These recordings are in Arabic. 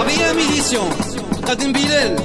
Réhabilitation قدم بلال.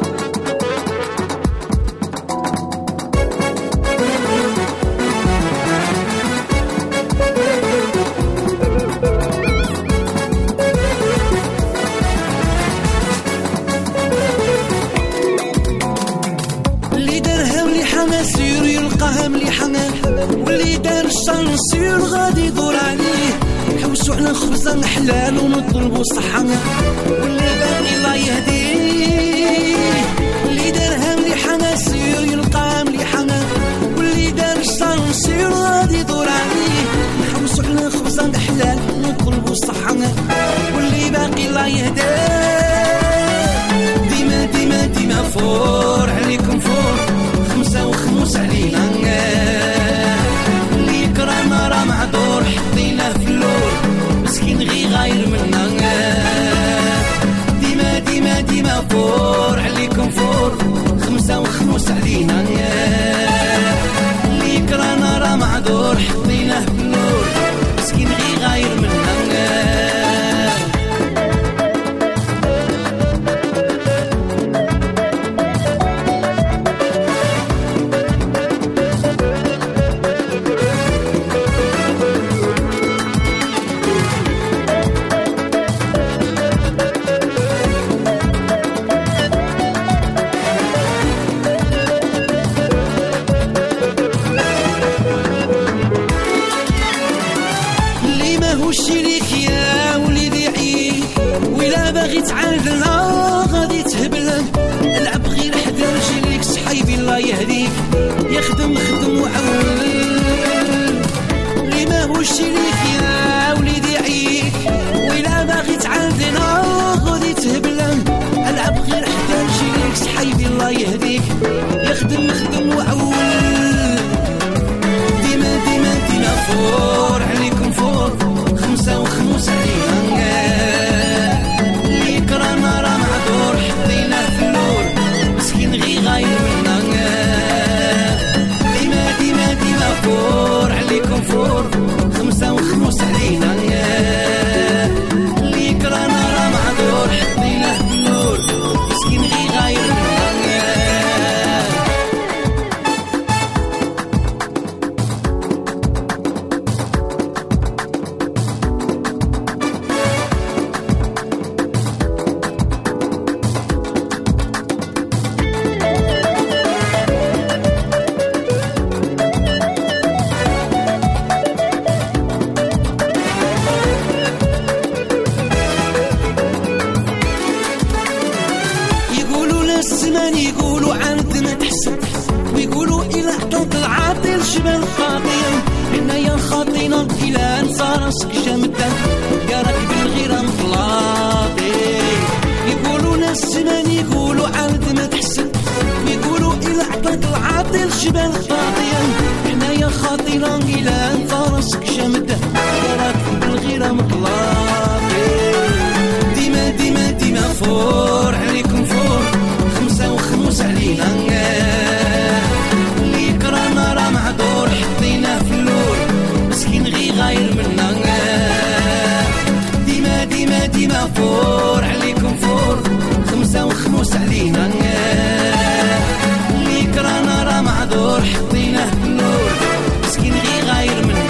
اللي دارها مليحة مسير يلقاها مليحة، واللي دار الشر مسير غادي يدور عليه. حوسوا على خبزة حلال ونطلبوا صحة، واللي باغي الله يهديه. اللي دارها مليحة مسير يلقاها مليحة، واللي دار الشر مسير غادي يدور عليه. حوسوا على خبزة حلال ونطلبوا صحة، واللي باغي الله يهديه. ديما ديما ديما فور عليكم فور، خمسة وخموس علينا. اللي يكرهنا راه معذور، حطيناه في اللور مسكين غي غاير منا. ديما ديما ديما فور عليكم فور، خمسة وخموس علينا. اللي يكرهنا راه معذور، حطيناه في اللور مسكين غي غاير منا. وشريك يا وليدي عيد، ولا باغي تعاندنا غادي تهبل. العب غير حدا رجليك صحيبي الله يهديك، يخدم خدم وعول. اللي ما هو شريك يا وليدي عيد، ولا باغي تعاندنا غادي تهبل. العب غير حدا رجليك صحيبي الله يهديك، يخدم خدم وعول. ديما ديما ديما فور عليكم فور، خمسة وخموس علينا. اللي يكرهنا راه معذور، حطيناه في اللور مسكين غي غاير منا. ديما ديما ديما فور عليكم فور، خمسة وخموس علينا. اللي يكرهنا راه معذور، حطيناه في اللور مسكين غي غاير منا. الزمان يقولوا عند ما تحسب، ويقولوا إلا عطوك العاطل شبال خاطيا. حنايا خاطينا إلا نسى راسك جامدا، قارك بالغيرة مطلاطي. يقولوا ناس الزمان يقولوا عند ما تحسب، ويقولوا إلا عطوك العاطل شبال خاطيا. حنايا خاطينا إلا نسى راسك جامدا، قارك بالغيرة مطلاطي. ديما ديما ديما فور عليكم فور، خمسة وخموس علينا. اللي يكرهنا راه معذور، حطيناه في اللور مسكين غي غاير منا. ديما ديما ديما فور عليكم فور، خمسة وخموس علينا. اللي يكرهنا راه معذور، حطيناه في اللور مسكين غي غاير منا.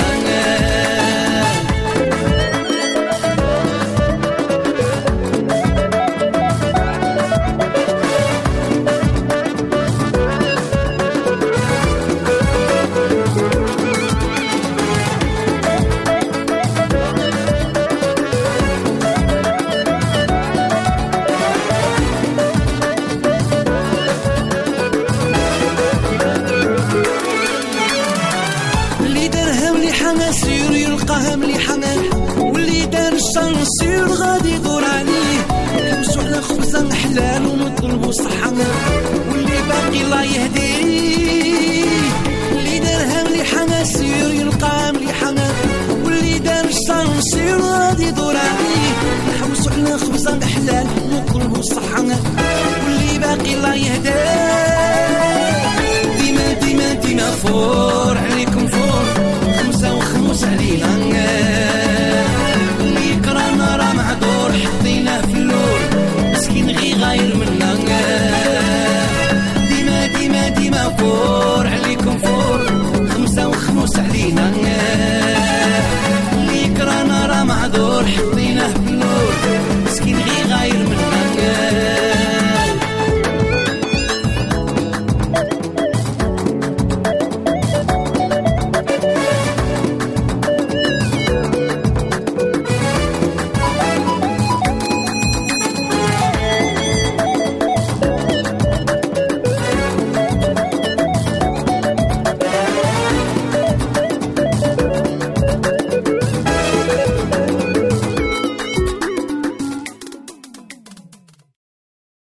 مسير يلقاها مليحة، واللي دار الشر مسير غادي يدور عليه. حوسوا على خبزة حلال ونطلبوا صحة، واللي باقي الله يهديه. اللي دارها مليحة مسير يلقاها مليحة، واللي دار الشر مسير غادي يدور عليه. حوسوا على خبزة حلال ونطلبوا صحة، واللي باقي الله يهديه.